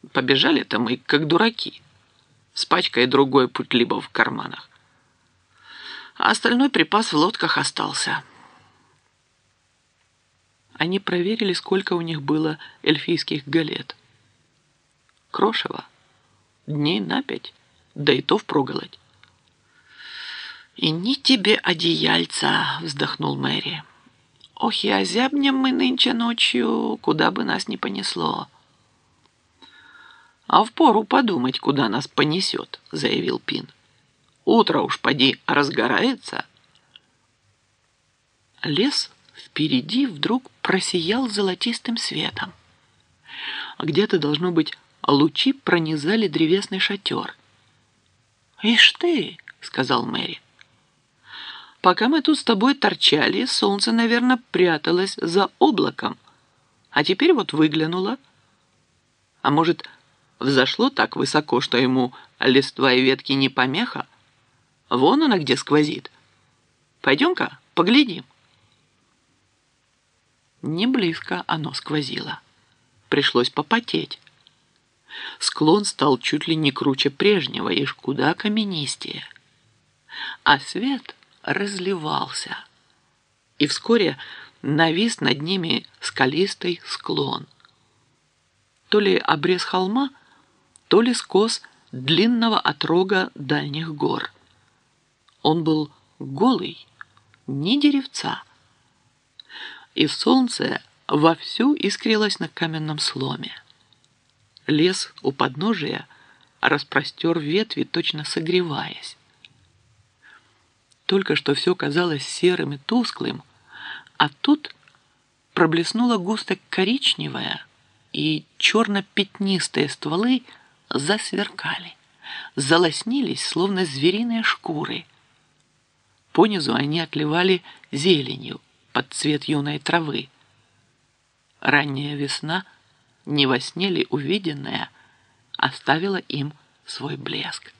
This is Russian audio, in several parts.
Побежали-то мы, как дураки, с пачкой другой путлибов в карманах. А остальной припас в лодках остался. Они проверили, сколько у них было эльфийских галет. Крошево. Дней на 5, да и то впроголодь. «И ни тебе одеяльца!» — вздохнул Мэри. «Ох, и озябнем мы нынче ночью, куда бы нас ни понесло». «А впору подумать, куда нас понесет», — заявил Пин. «Утро уж поди разгорается». Лес впереди вдруг просиял золотистым светом. Где-то, должно быть, лучи пронизали древесный шатер. «Ишь ты!» — сказал Мэри. «Пока мы тут с тобой торчали, солнце, наверное, пряталось за облаком, а теперь вот выглянуло. А может, взошло так высоко, что ему листва и ветки не помеха? Вон она где сквозит. Пойдем-ка, поглядим». Не близко оно сквозило. Пришлось попотеть. Склон стал чуть ли не круче прежнего и куда каменистее. А свет разливался. И вскоре навис над ними скалистый склон. То ли обрез холма, то ли скос длинного отрога дальних гор. Он был голый, ни деревца. И солнце вовсю искрилось на каменном сломе. Лес у подножия распростер ветви, точно согреваясь. Только что все казалось серым и тусклым, а тут проблеснуло густо коричневое, и черно-пятнистые стволы засверкали, залоснились, словно звериные шкуры. Понизу они отливали зеленью под цвет юной травы. Ранняя весна, не во сне ли увиденная, оставила им свой блеск.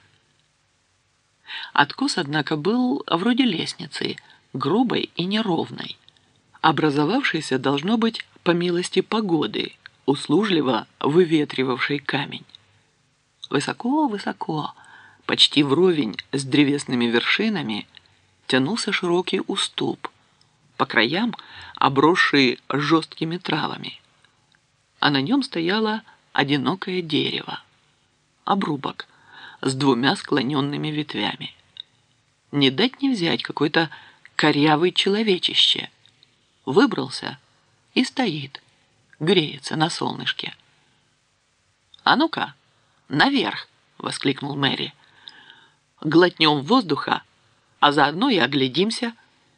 Откос, однако, был вроде лестницы, грубой и неровной, образовавшейся, должно быть, по милости погоды, услужливо выветривавшей камень. Высоко-высоко, почти вровень с древесными вершинами, тянулся широкий уступ, по краям обросший жесткими травами, а на нем стояло одинокое дерево, обрубок с двумя склоненными ветвями. Не дать не взять какой-то корявый человечище. Выбрался и стоит, греется на солнышке. «А ну-ка, наверх!» — воскликнул Мэри. «Глотнем воздуха, а заодно и оглядимся».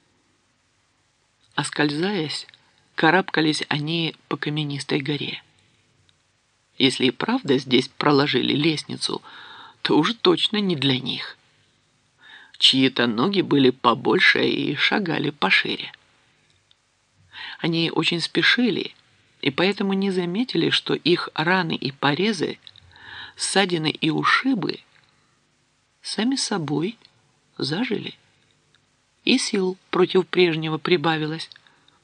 Оскользаясь, карабкались они по каменистой горе. Если и правда здесь проложили лестницу, то уж точно не для них. Чьи-то ноги были побольше и шагали пошире. Они очень спешили, и поэтому не заметили, что их раны и порезы, ссадины и ушибы сами собой зажили. И сил против прежнего прибавилось.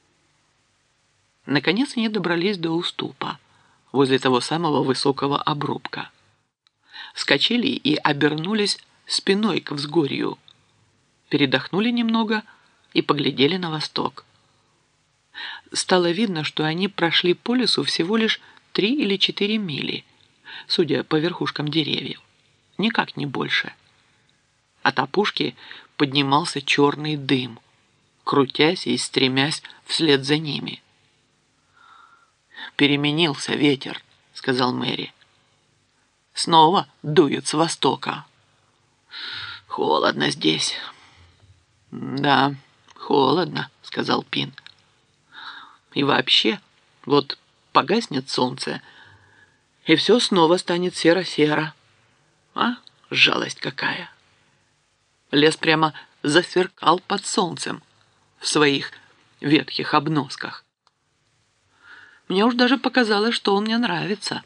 Наконец они добрались до уступа, возле того самого высокого обрубка. Вскочили и обернулись спиной к взгорью, передохнули немного и поглядели на восток. Стало видно, что они прошли по лесу всего лишь 3 или 4 мили, судя по верхушкам деревьев, никак не больше. От опушки поднимался черный дым, крутясь и стремясь вслед за ними. «Переменился ветер», — сказал Мэри. «Снова дует с востока. Холодно здесь». «Да, холодно», — сказал Пин. «И вообще, вот погаснет солнце, и все снова станет серо-серо. А, жалость какая!» Лес прямо засверкал под солнцем в своих ветхих обносках. Мне уж даже показалось, что он мне нравится.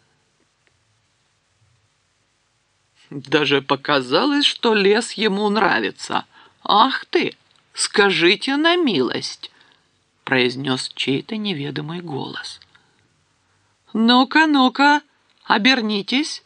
Даже показалось, что лес ему нравится. Ах ты, скажите на милость, произнес чей-то неведомый голос. Ну-ка, ну-ка, Обернитесь!»